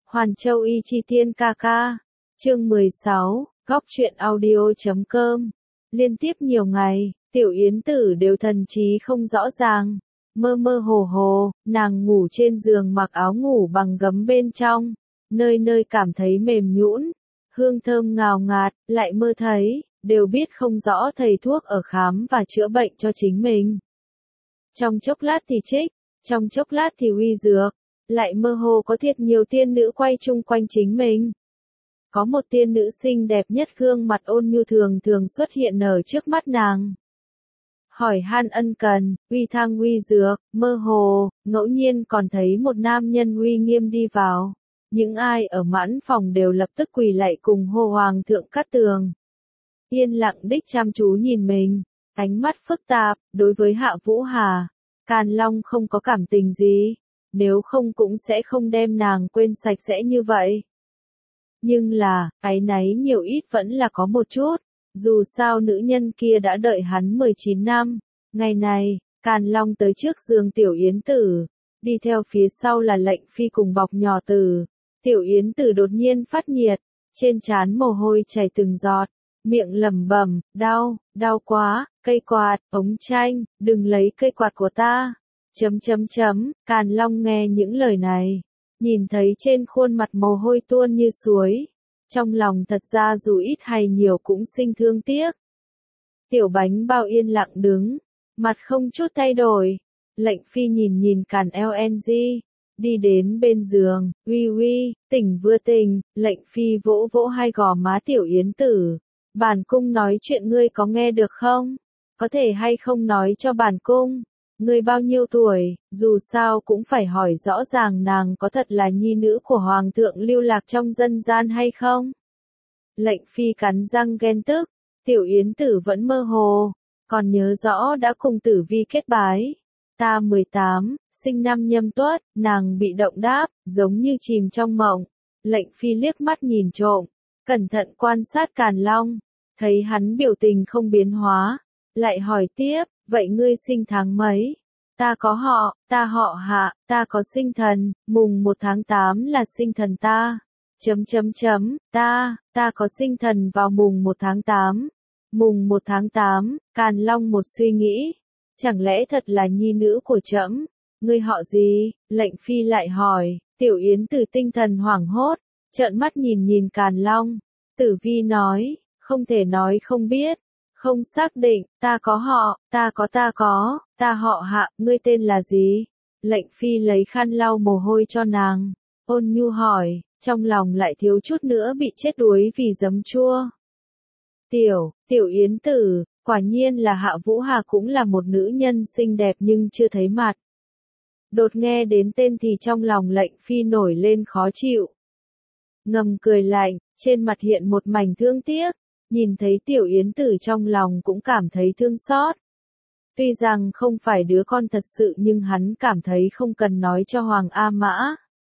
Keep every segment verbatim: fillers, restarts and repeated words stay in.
Hoàn Châu Y Chi Tiên ca ca. Chương mười sáu, góc truyện audio chấm com. Liên tiếp nhiều ngày, Tiểu Yến Tử đều thần trí không rõ ràng, mơ mơ hồ hồ, nàng ngủ trên giường mặc áo ngủ bằng gấm bên trong, nơi nơi cảm thấy mềm nhũn, hương thơm ngào ngạt, lại mơ thấy, đều biết không rõ thầy thuốc ở khám và chữa bệnh cho chính mình. Trong chốc lát thì trích, trong chốc lát thì uy dược, lại mơ hồ có thiệt nhiều tiên nữ quay chung quanh chính mình. Có một tiên nữ xinh đẹp nhất gương mặt ôn nhu thường thường xuất hiện ở trước mắt nàng. Hỏi han ân cần, uy thang uy dược, mơ hồ, ngẫu nhiên còn thấy một nam nhân uy nghiêm đi vào. Những ai ở mãn phòng đều lập tức quỳ lạy cùng hô hoàng thượng Cát Tường. Yên lặng đích chăm chú nhìn mình, ánh mắt phức tạp, đối với Hạ Vũ Hà, Càn Long không có cảm tình gì, nếu không cũng sẽ không đem nàng quên sạch sẽ như vậy. Nhưng là, áy náy nhiều ít vẫn là có một chút, dù sao nữ nhân kia đã đợi hắn mười chín năm, ngày này, Càn Long tới trước giường Tiểu Yến Tử, đi theo phía sau là Lệnh Phi cùng bọc nhỏ Tử. Tiểu Yến Tử đột nhiên phát nhiệt, trên trán mồ hôi chảy từng giọt, miệng lẩm bẩm, đau, đau quá, cây quạt, ống tranh, đừng lấy cây quạt của ta. Chấm chấm chấm, Càn Long nghe những lời này, nhìn thấy trên khuôn mặt mồ hôi tuôn như suối, trong lòng thật ra dù ít hay nhiều cũng sinh thương tiếc. Tiểu Bánh Bao yên lặng đứng, mặt không chút thay đổi. Lệnh Phi nhìn nhìn Càn lờ en giê, đi đến bên giường, uy uy, tỉnh vừa tỉnh. Lệnh Phi vỗ vỗ hai gò má Tiểu Yến Tử, bản cung nói chuyện ngươi có nghe được không? Có thể hay không nói cho bản cung? Ngươi bao nhiêu tuổi, dù sao cũng phải hỏi rõ ràng nàng có thật là nhi nữ của Hoàng thượng lưu lạc trong dân gian hay không? Lệnh Phi cắn răng ghen tức, Tiểu Yến Tử vẫn mơ hồ, còn nhớ rõ đã cùng Tử Vi kết bái. Ta mười tám, sinh năm Nhâm Tuất, nàng bị động đáp, giống như chìm trong mộng. Lệnh Phi liếc mắt nhìn trộm, cẩn thận quan sát Càn Long, thấy hắn biểu tình không biến hóa, lại hỏi tiếp, vậy ngươi sinh tháng mấy? Ta có họ, ta họ Hạ, ta có sinh thần, mùng một tháng tám là sinh thần ta. Chấm chấm chấm, ta, ta có sinh thần vào mùng một tháng tám. Mùng một tháng tám, Càn Long một suy nghĩ, chẳng lẽ thật là nhi nữ của trẫm? Ngươi họ gì? Lệnh Phi lại hỏi. Tiểu Yến Tử tinh thần hoảng hốt, trợn mắt nhìn nhìn Càn Long. Tử Vi nói, không thể nói không biết, không xác định, ta có họ, ta có ta có, ta họ Hạ, ngươi tên là gì? Lệnh Phi lấy khăn lau mồ hôi cho nàng, ôn nhu hỏi, trong lòng lại thiếu chút nữa bị chết đuối vì giấm chua. Tiểu, Tiểu Yến Tử, quả nhiên là Hạ Vũ Hà, cũng là một nữ nhân xinh đẹp nhưng chưa thấy mặt. Đột nghe đến tên thì trong lòng Lệnh Phi nổi lên khó chịu. Ngầm cười lạnh, trên mặt hiện một mảnh thương tiếc, nhìn thấy Tiểu Yến Tử trong lòng cũng cảm thấy thương xót. Tuy rằng không phải đứa con thật sự nhưng hắn cảm thấy không cần nói cho Hoàng A Mã.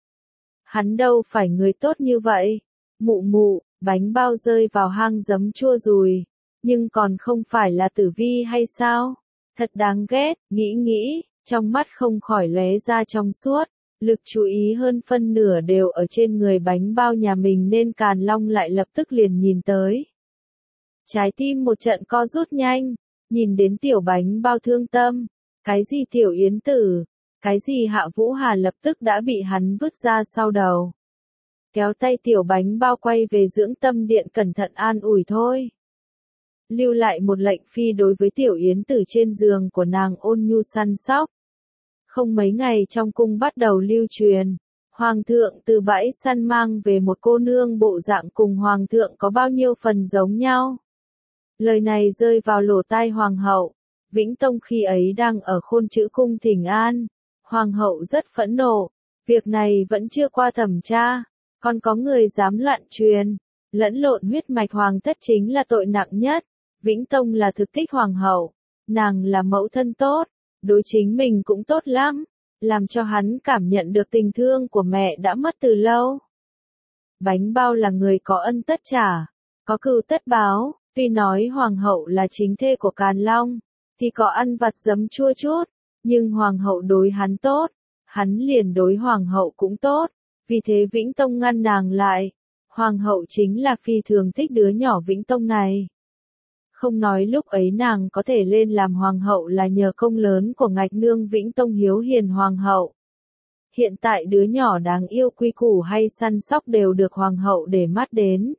Hắn đâu phải người tốt như vậy. Mụ mụ, bánh bao rơi vào hang giấm chua rùi, nhưng còn không phải là Tử Vi hay sao? Thật đáng ghét, nghĩ nghĩ, trong mắt không khỏi lóe ra trong suốt, lực chú ý hơn phân nửa đều ở trên người bánh bao nhà mình nên Càn Long lại lập tức liền nhìn tới. Trái tim một trận co rút nhanh, nhìn đến Tiểu Bánh Bao thương tâm, cái gì Tiểu Yến Tử, cái gì Hạ Vũ Hà lập tức đã bị hắn vứt ra sau đầu. Kéo tay Tiểu Bánh Bao quay về dưỡng tâm điện cẩn thận an ủi thôi. Lưu lại một lệnh Phi đối với Tiểu Yến Tử trên giường của nàng ôn nhu săn sóc. Không mấy ngày trong cung bắt đầu lưu truyền, Hoàng thượng từ bãi săn mang về một cô nương bộ dạng cùng Hoàng thượng có bao nhiêu phần giống nhau. Lời này rơi vào lỗ tai Hoàng hậu. Vĩnh Tông khi ấy đang ở Khôn Chữ cung thỉnh an. Hoàng hậu rất phẫn nộ. Việc này vẫn chưa qua thẩm tra. Còn có người dám loạn truyền. Lẫn lộn huyết mạch hoàng thất chính là tội nặng nhất. Vĩnh Tông là thực thích Hoàng hậu. Nàng là mẫu thân tốt. Đối chính mình cũng tốt lắm. Làm cho hắn cảm nhận được tình thương của mẹ đã mất từ lâu. Bánh Bao là người có ân tất trả. Có cừu tất báo. Tuy nói Hoàng hậu là chính thê của Càn Long, thì có ăn vặt giấm chua chút, nhưng Hoàng hậu đối hắn tốt, hắn liền đối Hoàng hậu cũng tốt. vì thế Vĩnh Tông ngăn nàng lại. Hoàng hậu chính là phi thường thích đứa nhỏ Vĩnh Tông này. Không nói lúc ấy nàng có thể lên làm hoàng hậu là nhờ công lớn của ngạch nương Vĩnh Tông hiếu hiền hoàng hậu. Hiện tại đứa nhỏ đáng yêu quy củ hay săn sóc đều được hoàng hậu để mắt đến.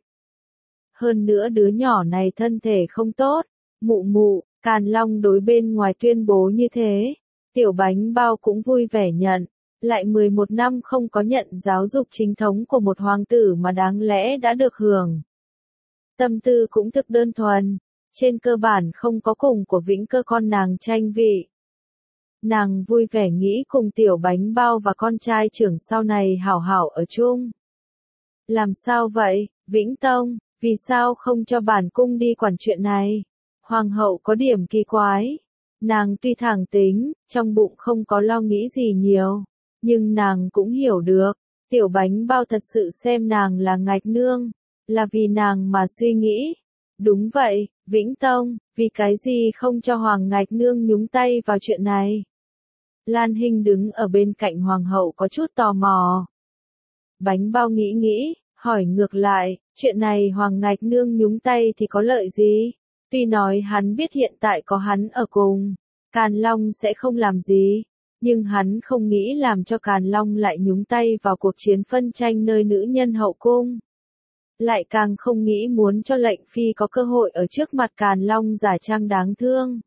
Hơn nữa đứa nhỏ này thân thể không tốt, mụ mụ, Càn Long đối bên ngoài tuyên bố như thế. Tiểu bánh bao cũng vui vẻ nhận, lại mười một năm không có nhận giáo dục chính thống của một hoàng tử mà đáng lẽ đã được hưởng. Tâm tư cũng thực đơn thuần, trên cơ bản không có cùng của Vĩnh Cơ con nàng tranh vị. Nàng vui vẻ nghĩ cùng tiểu bánh bao và con trai trưởng sau này hảo hảo ở chung. Làm sao vậy, Vĩnh Tông, vì sao không cho bản cung đi quản chuyện này? Hoàng hậu có điểm kỳ quái. Nàng tuy thẳng tính, trong bụng không có lo nghĩ gì nhiều, nhưng nàng cũng hiểu được, tiểu bánh bao thật sự xem nàng là ngạch nương, là vì nàng mà suy nghĩ. Đúng vậy, Vĩnh Tông, vì cái gì không cho Hoàng ngạch nương nhúng tay vào chuyện này? Lan Hinh đứng ở bên cạnh hoàng hậu có chút tò mò. Bánh bao nghĩ nghĩ, hỏi ngược lại, chuyện này Hoàng ngạch nương nhúng tay thì có lợi gì? Tuy nói hắn biết hiện tại có hắn ở cùng, Càn Long sẽ không làm gì, nhưng hắn không nghĩ làm cho Càn Long lại nhúng tay vào cuộc chiến phân tranh nơi nữ nhân hậu cung. Lại càng không nghĩ muốn cho lệnh phi có cơ hội ở trước mặt Càn Long giả trang đáng thương.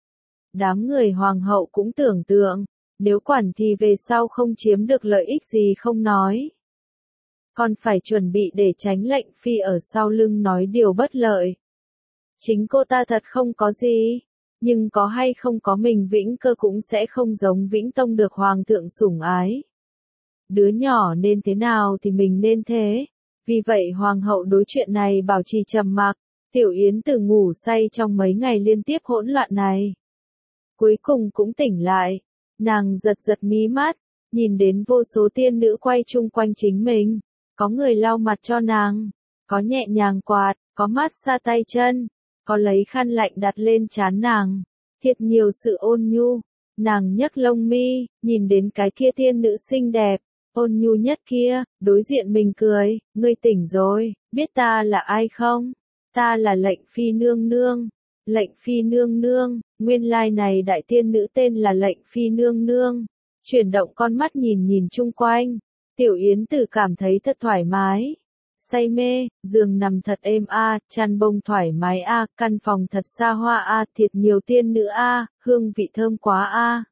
Đám người hoàng hậu cũng tưởng tượng, nếu quản thì về sau không chiếm được lợi ích gì không nói. Còn phải chuẩn bị để tránh lệnh phi ở sau lưng nói điều bất lợi. Chính cô ta thật không có gì, nhưng có hay không có mình Vĩnh Cơ cũng sẽ không giống Vĩnh Tông được hoàng thượng sủng ái. Đứa nhỏ nên thế nào thì mình nên thế. Vì vậy hoàng hậu đối chuyện này bảo trì trầm mặc, Tiểu Yến Tử ngủ say trong mấy ngày liên tiếp hỗn loạn này. Cuối cùng cũng tỉnh lại, nàng giật giật mí mắt, nhìn đến vô số tiên nữ quay chung quanh chính mình, có người lau mặt cho nàng, có nhẹ nhàng quạt, có mát xa tay chân, có lấy khăn lạnh đặt lên trán nàng, thiệt nhiều sự ôn nhu. Nàng nhấc lông mi, nhìn đến cái kia tiên nữ xinh đẹp, ôn nhu nhất kia, đối diện mình cười, ngươi tỉnh rồi, biết ta là ai không? Ta là lệnh phi nương nương. Lệnh phi nương nương, nguyên lai này đại tiên nữ tên là lệnh phi nương nương. Chuyển động con mắt nhìn nhìn chung quanh, Tiểu Yến Tử cảm thấy thật thoải mái. Say mê, giường nằm thật êm a, chăn bông thoải mái a, căn phòng thật xa hoa a, thiệt nhiều tiên nữ a, hương vị thơm quá a.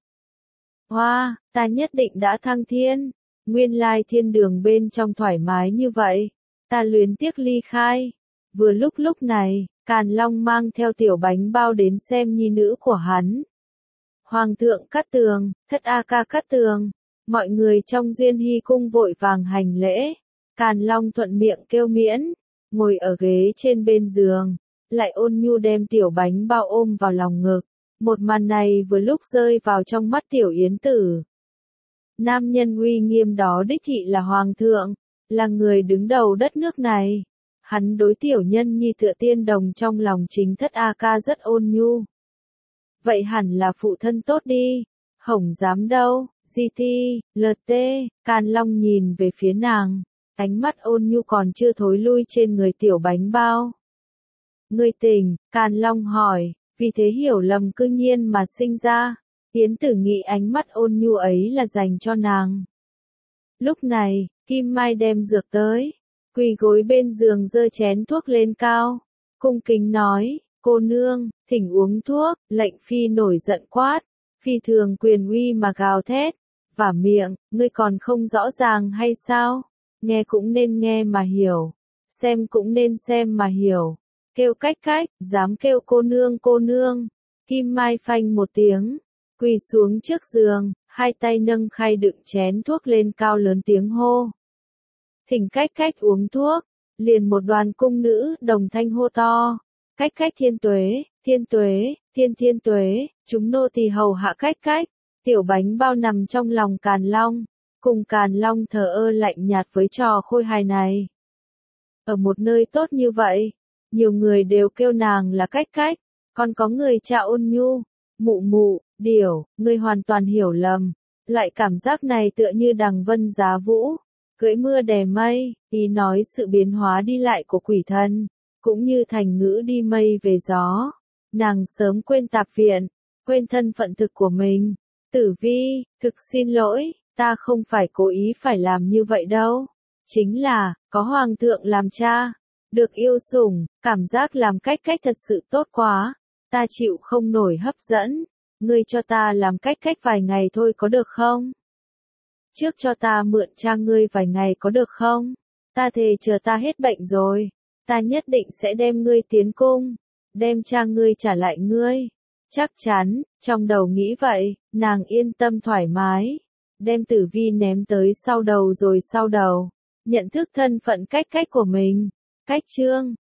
Hoa, ta nhất định đã thăng thiên. Nguyên lai thiên đường bên trong thoải mái như vậy, ta luyến tiếc ly khai. Vừa lúc lúc này, Càn Long mang theo tiểu bánh bao đến xem nhi nữ của hắn. Hoàng thượng Cát Tường, thất A Ca Cát Tường, mọi người trong Duyên Hy cung vội vàng hành lễ. Càn Long thuận miệng kêu miễn, ngồi ở ghế trên bên giường, lại ôn nhu đem tiểu bánh bao ôm vào lòng ngực. Một màn này vừa lúc rơi vào trong mắt Tiểu Yến Tử. Nam nhân uy nghiêm đó đích thị là hoàng thượng, là người đứng đầu đất nước này. Hắn đối tiểu nhân nhi tựa tiên đồng trong lòng chính thất A Ca rất ôn nhu. Vậy hẳn là phụ thân tốt đi, hổng dám đâu, Di Ti, lờ tê, Càn Long nhìn về phía nàng, ánh mắt ôn nhu còn chưa thối lui trên người tiểu bánh bao. Ngươi tỉnh, Càn Long hỏi, vì thế hiểu lầm cư nhiên mà sinh ra. Yến Tử nghĩ ánh mắt ôn nhu ấy là dành cho nàng. Lúc này, Kim Mai đem dược tới, quỳ gối bên giường giơ chén thuốc lên cao, cung kính nói, cô nương, thỉnh uống thuốc. Lệnh phi nổi giận quát, phi thường quyền uy mà gào thét, vả miệng, ngươi còn không rõ ràng hay sao? Nghe cũng nên nghe mà hiểu, xem cũng nên xem mà hiểu. Kêu cách cách, dám kêu cô nương cô nương. Kim Mai phanh một tiếng, quỳ xuống trước giường, hai tay nâng khay đựng chén thuốc lên cao lớn tiếng hô. Thỉnh cách cách uống thuốc, liền một đoàn cung nữ đồng thanh hô to. Cách cách thiên tuế, thiên tuế, thiên thiên tuế, chúng nô tỳ hầu hạ cách cách. Tiểu bánh bao nằm trong lòng Càn Long, cùng Càn Long thờ ơ lạnh nhạt với trò khôi hài này. Ở một nơi tốt như vậy, nhiều người đều kêu nàng là cách cách, còn có người cha ôn nhu, mụ mụ, điểu, ngươi hoàn toàn hiểu lầm. Loại cảm giác này tựa như đằng vân giá vũ, cưỡi mưa đè mây, ý nói sự biến hóa đi lại của quỷ thần, cũng như thành ngữ đi mây về gió. Nàng sớm quên tạp viện, quên thân phận thực của mình. Tử Vi, thực xin lỗi, ta không phải cố ý phải làm như vậy đâu. Chính là, có hoàng thượng làm cha, được yêu sủng, cảm giác làm cách cách thật sự tốt quá. Ta chịu không nổi hấp dẫn. Ngươi cho ta làm cách cách vài ngày thôi có được không? Trước cho ta mượn cha ngươi vài ngày có được không? Ta thề chờ ta hết bệnh rồi, ta nhất định sẽ đem ngươi tiến cung, đem cha ngươi trả lại ngươi. Chắc chắn, trong đầu nghĩ vậy, nàng yên tâm thoải mái, đem Tử Vi ném tới sau đầu rồi sau đầu, nhận thức thân phận cách cách của mình. Cách chương,